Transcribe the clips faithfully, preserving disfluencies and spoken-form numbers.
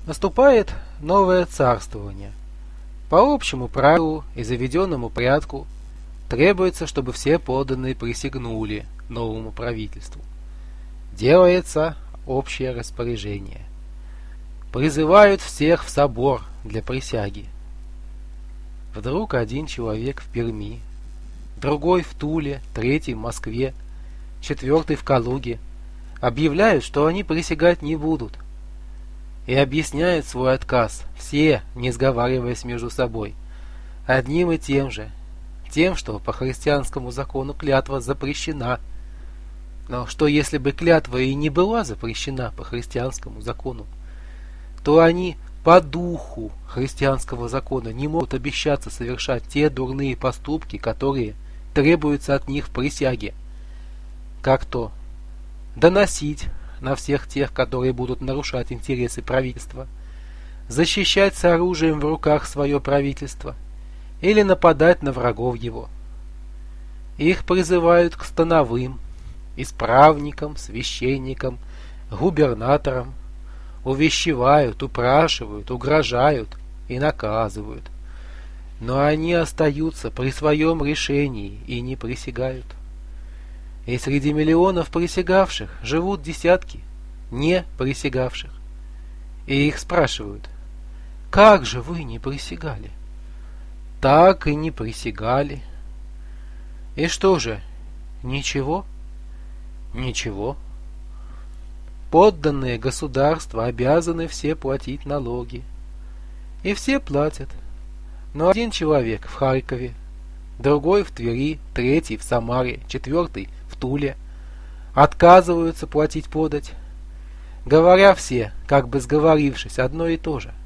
Наступает новое царствование. По общему правилу и заведенному порядку требуется, чтобы все подданные присягнули новому правительству. Делается общее распоряжение. Призывают всех в собор для присяги. Вдруг один человек в Перми, другой в Туле, третий в Москве, четвертый в Калуге объявляют, что они присягать не будут, и объясняют свой отказ, все, не сговариваясь между собой, одним и тем же, тем, что по христианскому закону клятва запрещена. Но что если бы клятва и не была запрещена по христианскому закону, то они по духу христианского закона не могут обещаться совершать те дурные поступки, которые требуются от них в присяге, как то доносить на всех тех, которые будут нарушать интересы правительства, защищать с оружием в руках свое правительство или нападать на врагов его. Их призывают к становым, исправникам, священникам, губернаторам, увещевают, упрашивают, угрожают и наказывают. Но они остаются при своем решении и не присягают. И среди миллионов присягавших живут десятки не присягавших. И их спрашивают: как же вы не присягали? Так и не присягали. И что же, ничего? Ничего. Подданные государства обязаны все платить налоги. И все платят. Но один человек в Харькове, другой в Твери, третий в Самаре, четвертый в Туле отказываются платить подать, говоря все, как бы сговорившись, одно и то же.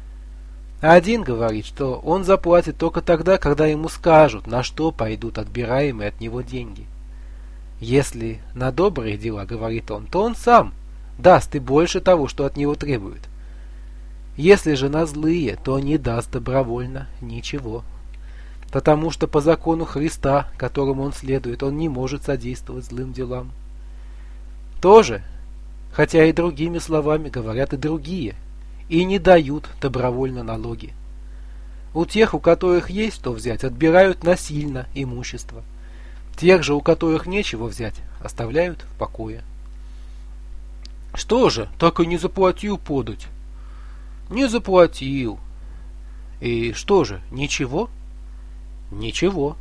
Один говорит, что он заплатит только тогда, когда ему скажут, на что пойдут отбираемые от него деньги. Если на добрые дела, говорит он, то он сам даст и больше того, что от него требуют. Если же на злые, то не даст добровольно ничего. Потому что по закону Христа, которому он следует, он не может содействовать злым делам. Тоже, хотя и другими словами говорят и другие, и не дают добровольно налоги. У тех, у которых есть что взять, отбирают насильно имущество. Тех же, у которых нечего взять, оставляют в покое. Что же, так и не заплатил подать? Не заплатил. И что же, ничего? Ничего.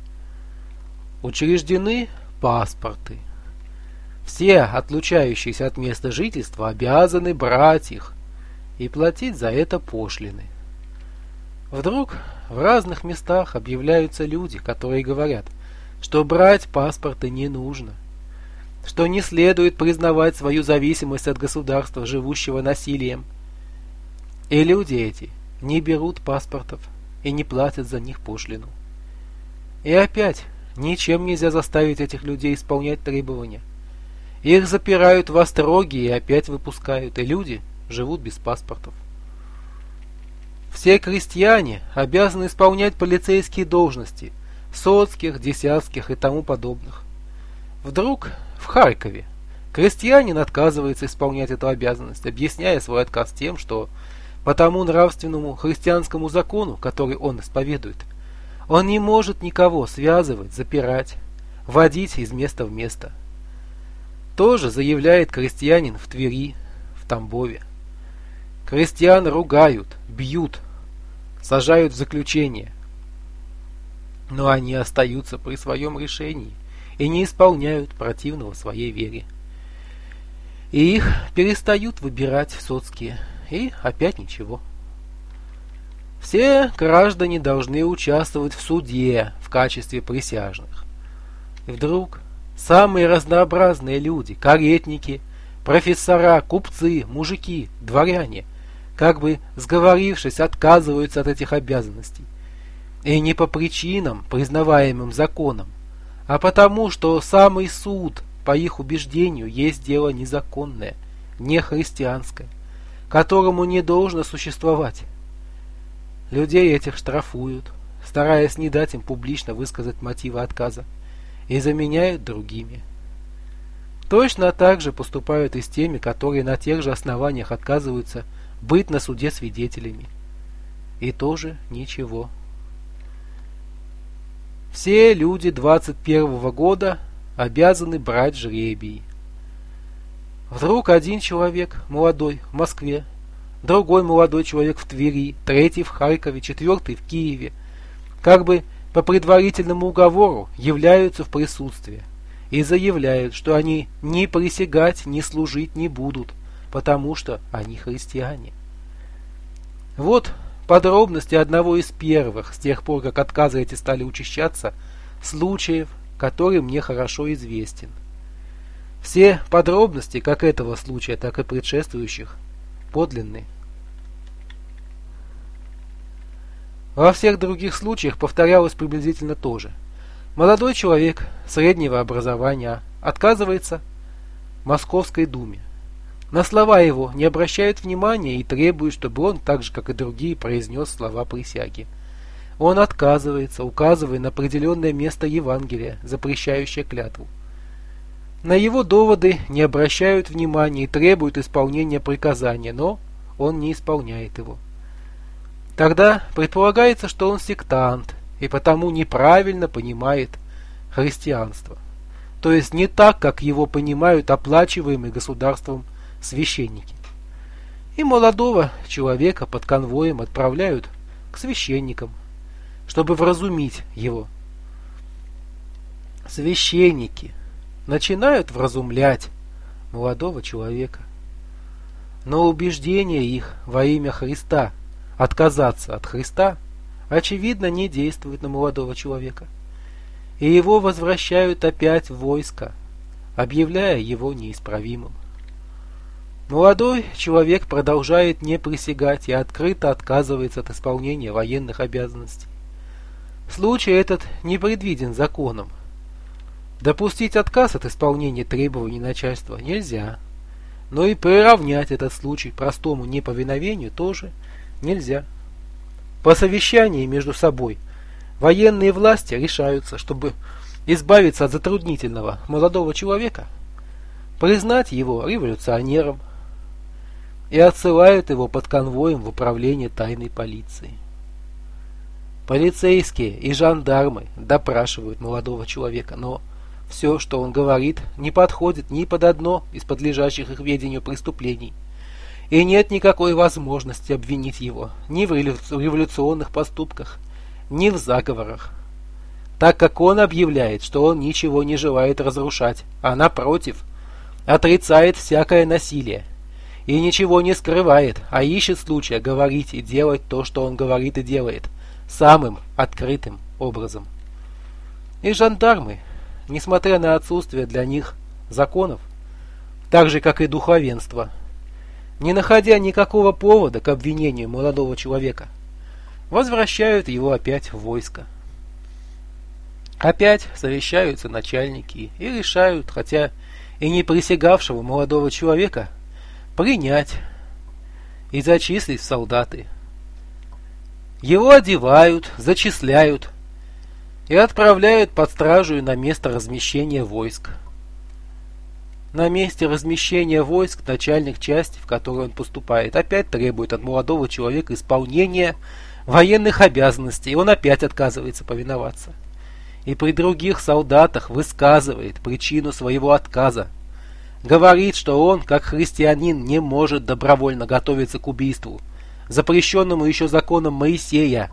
Учреждены паспорты. Все, отлучающиеся от места жительства, обязаны брать их и платить за это пошлины. Вдруг в разных местах объявляются люди, которые говорят, что брать паспорты не нужно, что не следует признавать свою зависимость от государства, живущего насилием. И люди эти не берут паспортов и не платят за них пошлину. И опять ничем нельзя заставить этих людей исполнять требования. Их запирают в остроги и опять выпускают, и люди живут без паспортов. Все крестьяне обязаны исполнять полицейские должности, соцких, десятских и тому подобных. Вдруг в Харькове крестьянин отказывается исполнять эту обязанность, объясняя свой отказ тем, что по тому нравственному христианскому закону, который он исповедует, он не может никого связывать, запирать, водить из места в место. Тоже заявляет крестьянин в Твери, в Тамбове. Крестьян ругают, бьют, сажают в заключение. Но они остаются при своем решении и не исполняют противного своей вере. И их перестают выбирать соцкие, и опять ничего. Все граждане должны участвовать в суде в качестве присяжных. И вдруг самые разнообразные люди, каретники, профессора, купцы, мужики, дворяне, как бы сговорившись, отказываются от этих обязанностей. И не по причинам, признаваемым законом, а потому, что самый суд, по их убеждению, есть дело незаконное, нехристианское, которому не должно существовать. Людей этих штрафуют, стараясь не дать им публично высказать мотивы отказа, и заменяют другими. Точно так же поступают и с теми, которые на тех же основаниях отказываются быть на суде свидетелями. И тоже ничего. Все люди двадцать первого года обязаны брать жребий. Вдруг один человек, молодой, в Москве, другой молодой человек в Твери, третий в Харькове, четвертый в Киеве, как бы по предварительному уговору являются в присутствие и заявляют, что они ни присягать, ни служить не будут, потому что они христиане. Вот подробности одного из первых, с тех пор, как отказы эти стали учащаться, случаев, который мне хорошо известен. Все подробности, как этого случая, так и предшествующих, подлинны. Во всех других случаях повторялось приблизительно то же. Молодой человек среднего образования отказывается в Московской думе. На слова его не обращают внимания и требуют, чтобы он, так же как и другие, произнес слова присяги. Он отказывается, указывая на определенное место Евангелия, запрещающее клятву. На его доводы не обращают внимания и требуют исполнения приказания, но он не исполняет его. Тогда предполагается, что он сектант и потому неправильно понимает христианство. То есть не так, как его понимают оплачиваемые государством священники. И молодого человека под конвоем отправляют к священникам, чтобы вразумить его. Священники начинают вразумлять молодого человека. Но убеждение их во имя Христа отказаться от Христа, очевидно, не действует на молодого человека. И его возвращают опять в войско, объявляя его неисправимым. Молодой человек продолжает не присягать и открыто отказывается от исполнения военных обязанностей. Случай этот не предвиден законом. Допустить отказ от исполнения требований начальства нельзя, но и приравнять этот случай к простому неповиновению тоже нельзя. По совещании между собой военные власти решаются, чтобы избавиться от затруднительного молодого человека, признать его революционером и отсылают его под конвоем в управление тайной полиции. Полицейские и жандармы допрашивают молодого человека, но все, что он говорит, не подходит ни под одно из подлежащих их ведению преступлений. И нет никакой возможности обвинить его ни в революционных поступках, ни в заговорах, так как он объявляет, что он ничего не желает разрушать, а напротив, отрицает всякое насилие, и ничего не скрывает, а ищет случая говорить и делать то, что он говорит и делает, самым открытым образом. И жандармы, несмотря на отсутствие для них законов, так же как и духовенство, не находя никакого повода к обвинению молодого человека, возвращают его опять в войско. Опять совещаются начальники и решают, хотя и не присягавшего молодого человека, принять и зачислить в солдаты. Его одевают, зачисляют и отправляют под стражу на место размещения войск. На месте размещения войск начальник части, в которую он поступает, опять требует от молодого человека исполнения военных обязанностей, и он опять отказывается повиноваться. И при других солдатах высказывает причину своего отказа. Говорит, что он, как христианин, не может добровольно готовиться к убийству, запрещенному еще законом Моисея.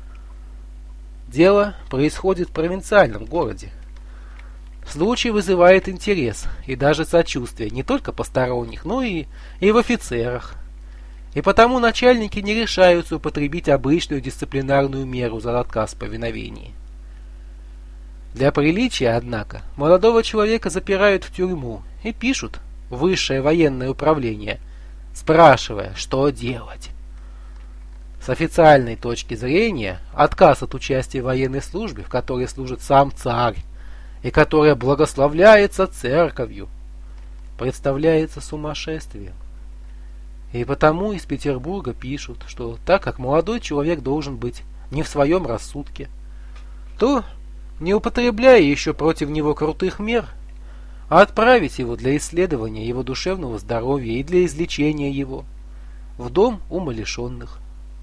Дело происходит в провинциальном городе. Случай вызывает интерес и даже сочувствие не только посторонних, но и, и в офицерах. И потому начальники не решаются употребить обычную дисциплинарную меру за отказ в повиновении. Для приличия, однако, молодого человека запирают в тюрьму и пишут в высшее военное управление, спрашивая, что делать. С официальной точки зрения, отказ от участия в военной службе, в которой служит сам царь, и которая благословляется церковью, представляется сумасшествием. И потому из Петербурга пишут, что так как молодой человек должен быть не в своем рассудке, то, не употребляя еще против него крутых мер, а отправить его для исследования его душевного здоровья и для излечения его, в дом умалишенных.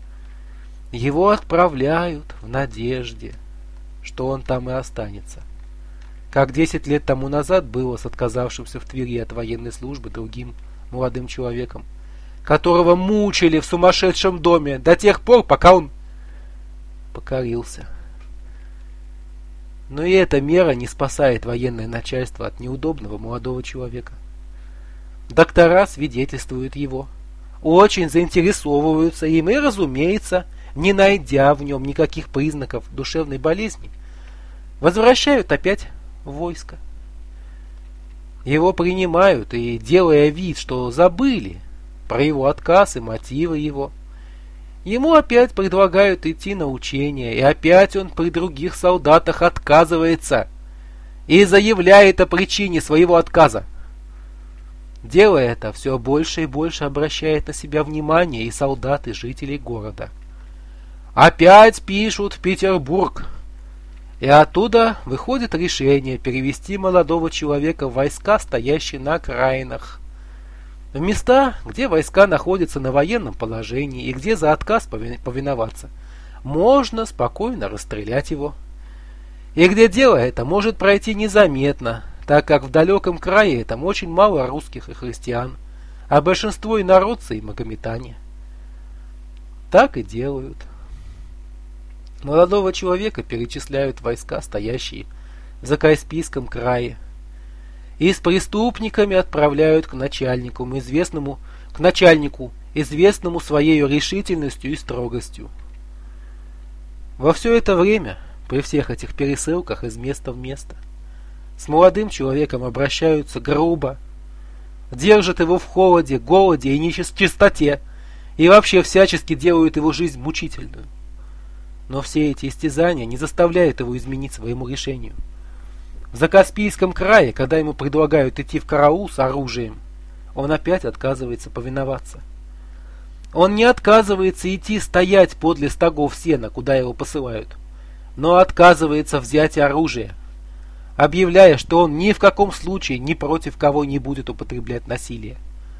Его отправляют в надежде, что он там и останется. Как десять лет тому назад было с отказавшимся в Твери от военной службы другим молодым человеком, которого мучили в сумасшедшем доме до тех пор, пока он покорился. Но и эта мера не спасает военное начальство от неудобного молодого человека. Доктора свидетельствуют его, очень заинтересовываются им и, разумеется, не найдя в нем никаких признаков душевной болезни, возвращают опять в войско. Его принимают и, делая вид, что забыли про его отказ и мотивы его, ему опять предлагают идти на учения, и опять он при других солдатах отказывается и заявляет о причине своего отказа. Делая это, все больше и больше обращает на себя внимание и солдат, и жителей города. Опять пишут в Петербург, и оттуда выходит решение перевести молодого человека в войска, стоящие на окраинах, в места, где войска находятся на военном положении и где за отказ повиноваться можно спокойно расстрелять его, и где дело это может пройти незаметно, так как в далеком крае там очень мало русских и христиан, а большинство инородцы и магометане. Так и делают. Молодого человека перечисляют в войска, стоящие в Закаспийском крае, и с преступниками отправляют к начальнику, известному, к начальнику, известному своей решительностью и строгостью. Во все это время, при всех этих пересылках из места в место, с молодым человеком обращаются грубо, держат его в холоде, голоде и нечистоте, и вообще всячески делают его жизнь мучительную. Но все эти истязания не заставляют его изменить своему решению. В Закаспийском крае, когда ему предлагают идти в караул с оружием, он опять отказывается повиноваться. Он не отказывается идти стоять подле стогов сена, куда его посылают, но отказывается взять оружие, объявляя, что он ни в каком случае ни против кого не будет употреблять насилие.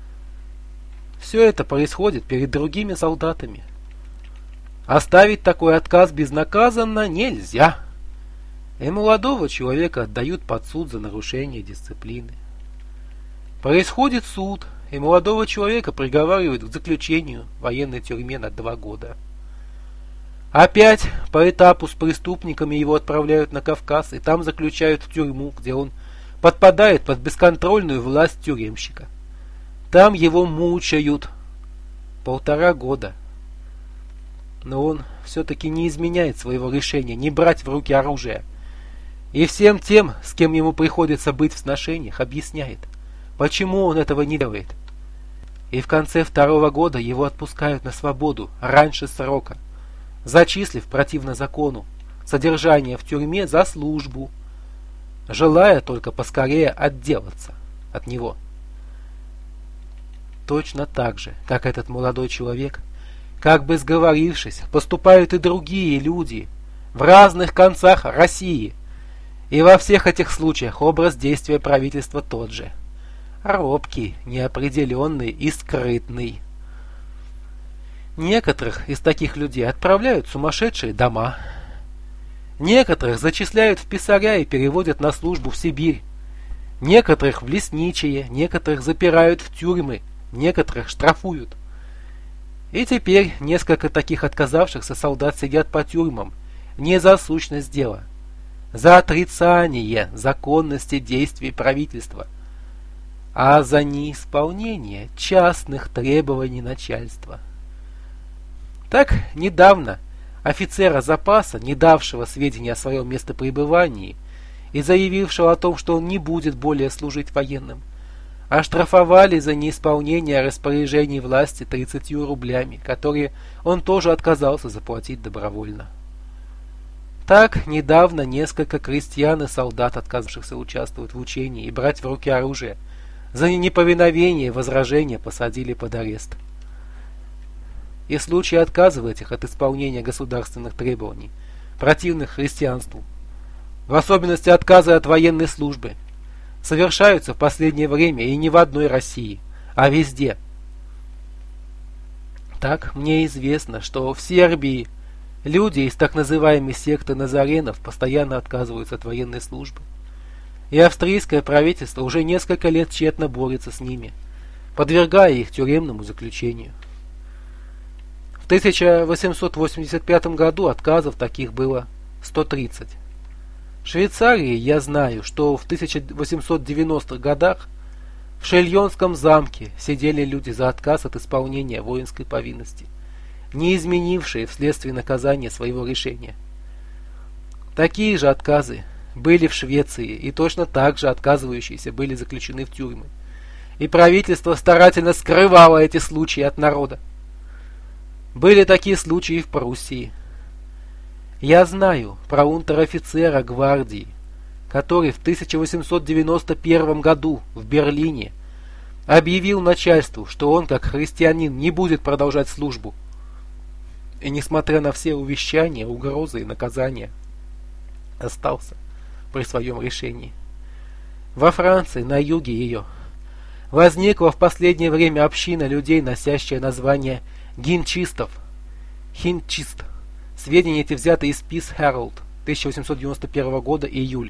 Все это происходит перед другими солдатами. Оставить такой отказ безнаказанно нельзя. И молодого человека отдают под суд за нарушение дисциплины. Происходит суд, и молодого человека приговаривают к заключению в военной тюрьме на два года. Опять по этапу с преступниками его отправляют на Кавказ, и там заключают в тюрьму, где он подпадает под бесконтрольную власть тюремщика. Там его мучают полтора года. Но он все-таки не изменяет своего решения не брать в руки оружие. И всем тем, с кем ему приходится быть в сношениях, объясняет, почему он этого не делает. И в конце второго года его отпускают на свободу раньше срока, зачислив противно закону содержание в тюрьме за службу, желая только поскорее отделаться от него. Точно так же, как этот молодой человек, как бы сговорившись, поступают и другие люди в разных концах России. И во всех этих случаях образ действия правительства тот же. Робкий, неопределенный и скрытный. Некоторых из таких людей отправляют в сумасшедшие дома. Некоторых зачисляют в писаря и переводят на службу в Сибирь. Некоторых в лесничие, некоторых запирают в тюрьмы, некоторых штрафуют. И теперь несколько таких отказавшихся солдат сидят по тюрьмам не за сущность дела, за отрицание законности действий правительства, а за неисполнение частных требований начальства. Так недавно офицера запаса, не давшего сведений о своем местопребывании и заявившего о том, что он не будет более служить военным, оштрафовали за неисполнение распоряжений власти тридцатью рублями, которые он тоже отказался заплатить добровольно. Так недавно несколько крестьян и солдат, отказавшихся участвовать в учении и брать в руки оружие, за неповиновение и возражение посадили под арест. И случаи отказа этих от исполнения государственных требований, противных христианству, в особенности отказа от военной службы, совершаются в последнее время и не в одной России, а везде. Так мне известно, что в Сербии люди из так называемой секты Назаренов постоянно отказываются от военной службы. И австрийское правительство уже несколько лет тщетно борется с ними, подвергая их тюремному заключению. В тысяча восемьсот восемьдесят пятом году отказов таких было сто тридцать. В Швейцарии я знаю, что в тысяча восемьсот девяностых годах в Шельонском замке сидели люди за отказ от исполнения воинской повинности, не изменившие вследствие наказания своего решения. Такие же отказы были в Швеции, и точно так же отказывающиеся были заключены в тюрьмы. И правительство старательно скрывало эти случаи от народа. Были такие случаи и в Пруссии. Я знаю про унтер-офицера гвардии, который в тысяча восемьсот девяносто первом году в Берлине объявил начальству, что он, как христианин, не будет продолжать службу. И, несмотря на все увещания, угрозы и наказания, остался при своем решении. Во Франции, на юге ее, возникла в последнее время община людей, носящая название гинчистов. Хинчист. Сведения эти взяты из Peace Herald тысяча восемьсот девяносто первого года, июль.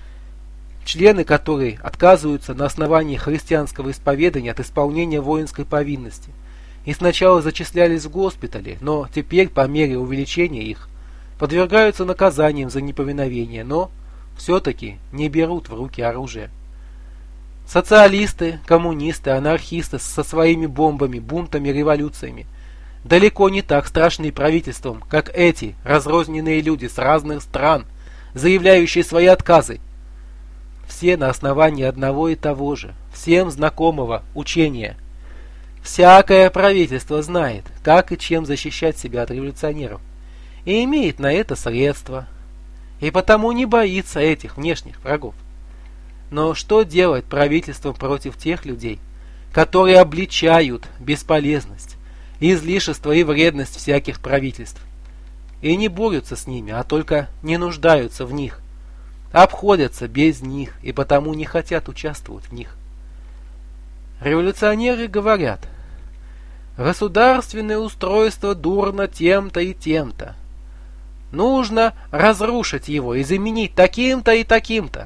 Члены которой отказываются на основании христианского исповедания от исполнения воинской повинности. И сначала зачислялись в госпитали, но теперь, по мере увеличения их, подвергаются наказаниям за неповиновение, но все-таки не берут в руки оружие. Социалисты, коммунисты, анархисты со своими бомбами, бунтами, революциями далеко не так страшны правительством, как эти разрозненные люди с разных стран, заявляющие свои отказы. Все на основании одного и того же, всем знакомого учения. Всякое правительство знает, как и чем защищать себя от революционеров, и имеет на это средства, и потому не боится этих внешних врагов. Но что делать правительством против тех людей, которые обличают бесполезность, излишество и вредность всяких правительств, и не борются с ними, а только не нуждаются в них, обходятся без них и потому не хотят участвовать в них? Революционеры говорят: государственное устройство дурно тем-то и тем-то. Нужно разрушить его и заменить таким-то и таким-то.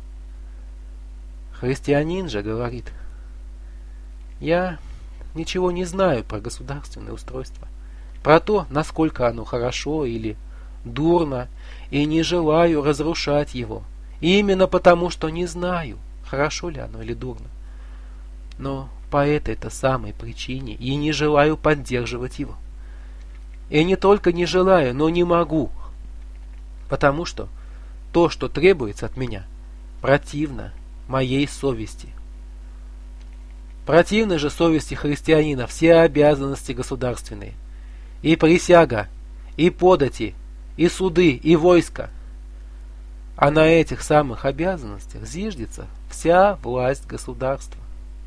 Христианин же говорит: я ничего не знаю про государственное устройство, про то, насколько оно хорошо или дурно, и не желаю разрушать его, именно потому, что не знаю, хорошо ли оно или дурно. Но по этой-то самой причине и не желаю поддерживать его. И не только не желаю, но не могу, потому что то, что требуется от меня, противно моей совести. Противны же совести христианина все обязанности государственные, и присяга, и подати, и суды, и войско. А на этих самых обязанностях зиждется вся власть государства.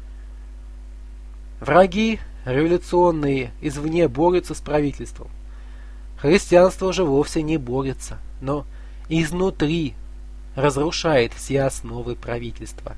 Враги революционные извне борются с правительством. Христианство же вовсе не борется, но изнутри разрушает все основы правительства.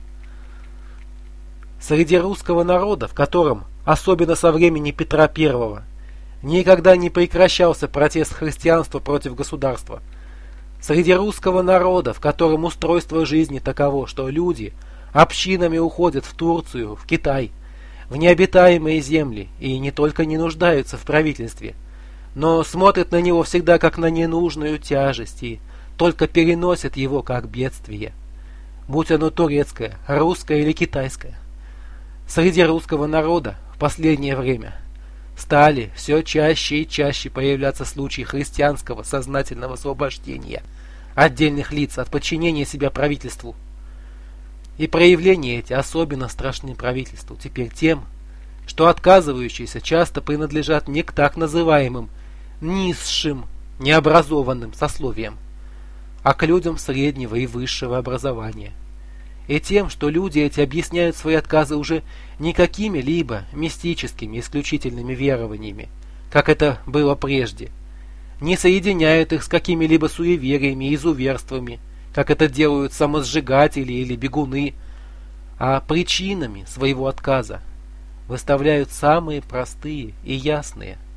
Среди русского народа, в котором, особенно со времени Петра Первого, никогда не прекращался протест христианства против государства, среди русского народа, в котором устройство жизни таково, что люди общинами уходят в Турцию, в Китай, в необитаемые земли и не только не нуждаются в правительстве, но смотрят на него всегда как на ненужную тяжесть и только переносят его как бедствие, будь оно турецкое, русское или китайское. Среди русского народа в последнее время стали все чаще и чаще появляться случаи христианского сознательного освобождения отдельных лиц от подчинения себя правительству. И проявления эти особенно страшны правительству теперь тем, что отказывающиеся часто принадлежат не к так называемым низшим, необразованным сословиям, а к людям среднего и высшего образования. И тем, что люди эти объясняют свои отказы уже не какими-либо мистическими исключительными верованиями, как это было прежде, не соединяют их с какими-либо суевериями и изуверствами, как это делают самосжигатели или бегуны, а причинами своего отказа выставляют самые простые и ясные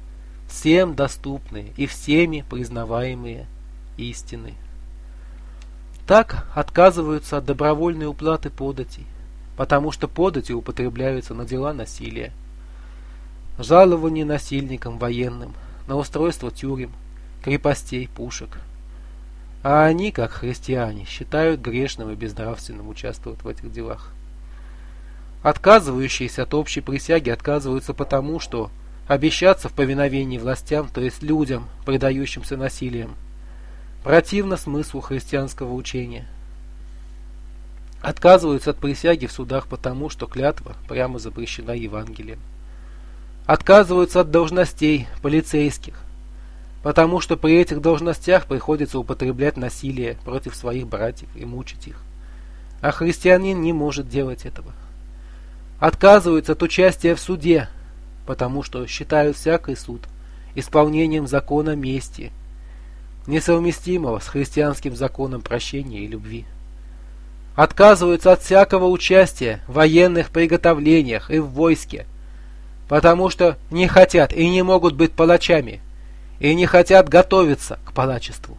всем доступные и всеми признаваемые истины. Так отказываются от добровольной уплаты податей, потому что подати употребляются на дела насилия, жалования насильникам военным, на устройство тюрем, крепостей, пушек. А они, как христиане, считают грешным и безнравственным участвовать в этих делах. Отказывающиеся от общей присяги отказываются потому, что обещаться в повиновении властям, то есть людям, предающимся насилием, противно смыслу христианского учения. Отказываются от присяги в судах потому, что клятва прямо запрещена Евангелием. Отказываются от должностей полицейских, потому что при этих должностях приходится употреблять насилие против своих братьев и мучить их. А христианин не может делать этого. Отказываются от участия в суде, потому что считают всякий суд исполнением закона мести, несовместимого с христианским законом прощения и любви. Отказываются от всякого участия в военных приготовлениях и в войске, потому что не хотят и не могут быть палачами, и не хотят готовиться к палачеству.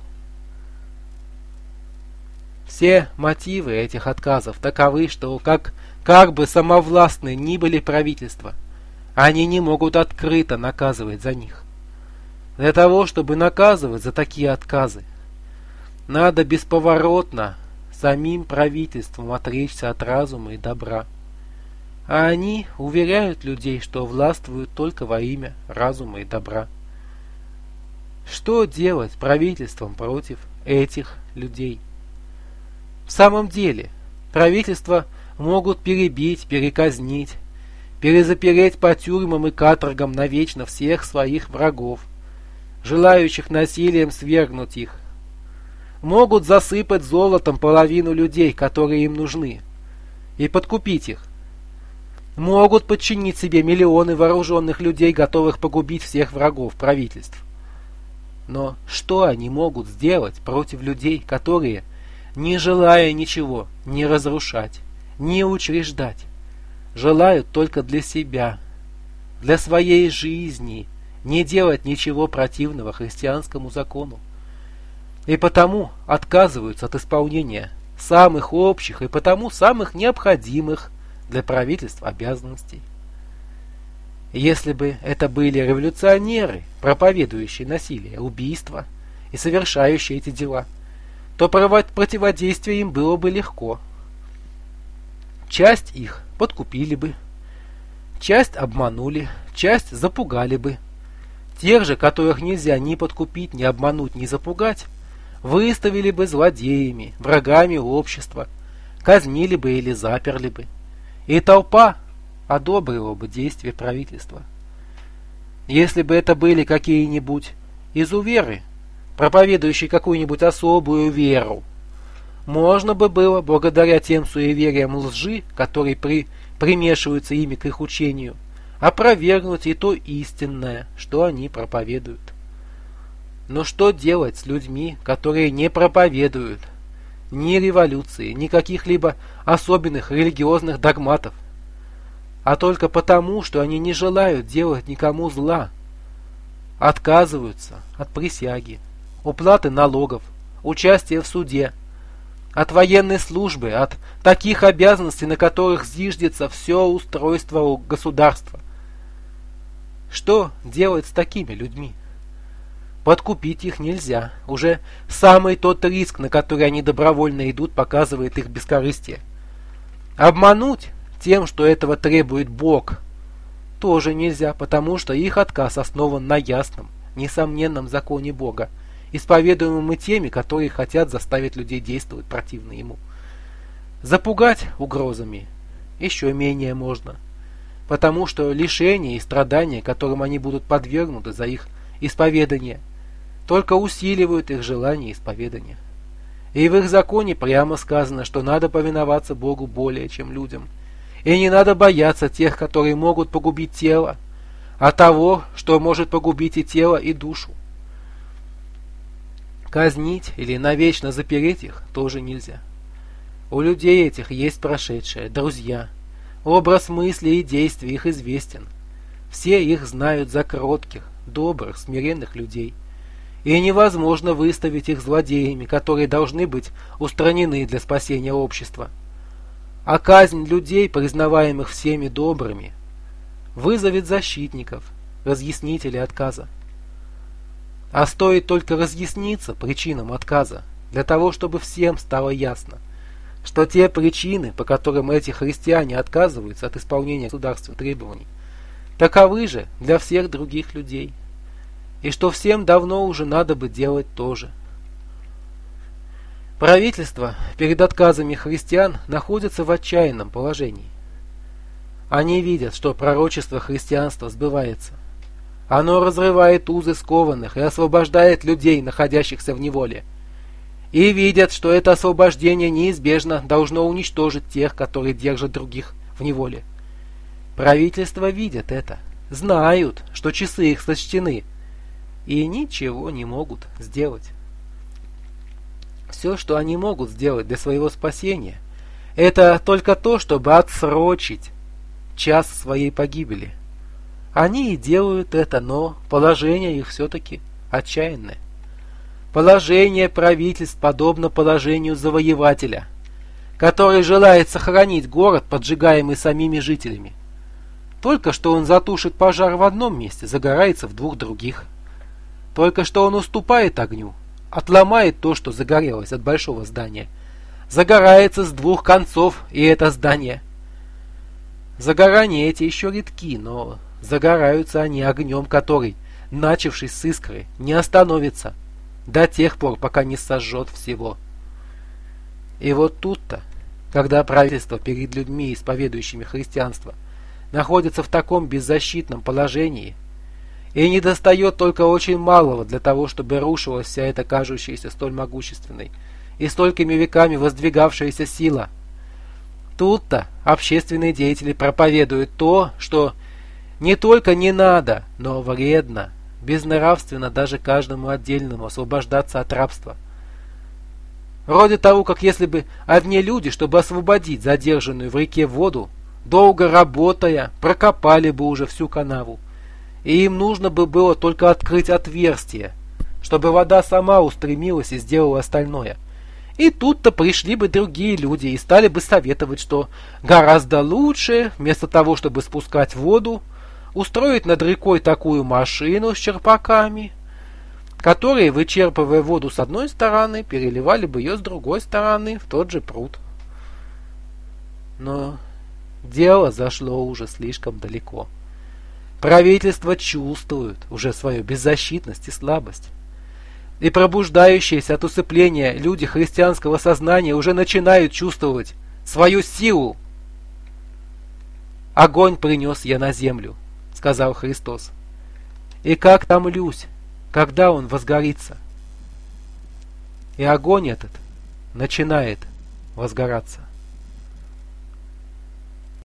Все мотивы этих отказов таковы, что как, как бы самовластны ни были правительства, они не могут открыто наказывать за них. Для того, чтобы наказывать за такие отказы, надо бесповоротно самим правительством отречься от разума и добра. А они уверяют людей, что властвуют только во имя разума и добра. Что делать правительством против этих людей? В самом деле, правительства могут перебить, переказнить, перезапереть по тюрьмам и каторгам навечно всех своих врагов, желающих насилием свергнуть их. Могут засыпать золотом половину людей, которые им нужны, и подкупить их. Могут подчинить себе миллионы вооруженных людей, готовых погубить всех врагов правительств. Но что они могут сделать против людей, которые, не желая ничего не разрушать, не учреждать, желают только для себя, для своей жизни, не делать ничего противного христианскому закону, и потому отказываются от исполнения самых общих и потому самых необходимых для правительств обязанностей? Если бы это были революционеры, проповедующие насилие, убийства и совершающие эти дела, то противодействие им было бы легко. Часть их подкупили бы, часть обманули, часть запугали бы. Тех же, которых нельзя ни подкупить, ни обмануть, ни запугать, выставили бы злодеями, врагами общества, казнили бы или заперли бы. И толпа одобрила бы действия правительства. Если бы это были какие-нибудь изуверы, проповедующие какую-нибудь особую веру, можно бы было, благодаря тем суевериям лжи, которые при, примешиваются ими к их учению, опровергнуть и то истинное, что они проповедуют. Но что делать с людьми, которые не проповедуют ни революции, ни каких-либо особенных религиозных догматов, а только потому, что они не желают делать никому зла, отказываются от присяги, уплаты налогов, участия в суде, от военной службы, от таких обязанностей, на которых зиждется все устройство государства? Что делать с такими людьми? Подкупить их нельзя. Уже самый тот риск, на который они добровольно идут, показывает их бескорыстие. Обмануть тем, что этого требует Бог, тоже нельзя, потому что их отказ основан на ясном, несомненном законе Бога, исповедуемым и теми, которые хотят заставить людей действовать противно Ему. Запугать угрозами еще менее можно, потому что лишения и страдания, которым они будут подвергнуты за их исповедание, только усиливают их желание исповедания. И в их законе прямо сказано, что надо повиноваться Богу более, чем людям. И не надо бояться тех, которые могут погубить тело, а того, что может погубить и тело, и душу. Казнить или навечно запереть их тоже нельзя. У людей этих есть прошедшее, друзья. Образ мыслей и действий их известен. Все их знают за кротких, добрых, смиренных людей. И невозможно выставить их злодеями, которые должны быть устранены для спасения общества. А казнь людей, признаваемых всеми добрыми, вызовет защитников, разъяснителей отказа. А стоит только разъясниться причинам отказа, для того, чтобы всем стало ясно, что те причины, по которым эти христиане отказываются от исполнения государственных требований, таковы же для всех других людей, и что всем давно уже надо бы делать то же. Правительство перед отказами христиан находится в отчаянном положении. Они видят, что пророчество христианства сбывается. Оно разрывает узы скованных и освобождает людей, находящихся в неволе. И видят, что это освобождение неизбежно должно уничтожить тех, которые держат других в неволе. Правительства видят это, знают, что часы их сочтены, и ничего не могут сделать. Все, что они могут сделать для своего спасения, это только то, чтобы отсрочить час своей погибели. Они и делают это, но положение их все-таки отчаянное. Положение правительств подобно положению завоевателя, который желает сохранить город, поджигаемый самими жителями. Только что он затушит пожар в одном месте, загорается в двух других. Только что он уступает огню, отломает то, что загорелось от большого здания, загорается с двух концов и это здание. Загорания эти еще редки, но загораются они огнем, который, начавшись с искры, не остановится до тех пор, пока не сожжет всего. И вот тут-то, когда правительство перед людьми, исповедующими христианство, находится в таком беззащитном положении и недостает только очень малого для того, чтобы рушилась вся эта кажущаяся столь могущественной и столькими веками воздвигавшаяся сила, тут-то общественные деятели проповедуют то, что не только не надо, но вредно, безнравственно даже каждому отдельному освобождаться от рабства. Вроде того, как если бы одни люди, чтобы освободить задержанную в реке воду, долго работая, прокопали бы уже всю канаву, и им нужно бы было только открыть отверстие, чтобы вода сама устремилась и сделала остальное. И тут-то пришли бы другие люди и стали бы советовать, что гораздо лучше, вместо того, чтобы спускать воду, устроить над рекой такую машину с черпаками, которые, вычерпывая воду с одной стороны, переливали бы ее с другой стороны в тот же пруд. Но дело зашло уже слишком далеко. Правительство чувствует уже свою беззащитность и слабость. И пробуждающиеся от усыпления люди христианского сознания уже начинают чувствовать свою силу. «Огонь принес я на землю», — сказал Христос. «И как томлюсь, когда он возгорится?» И огонь этот начинает возгораться.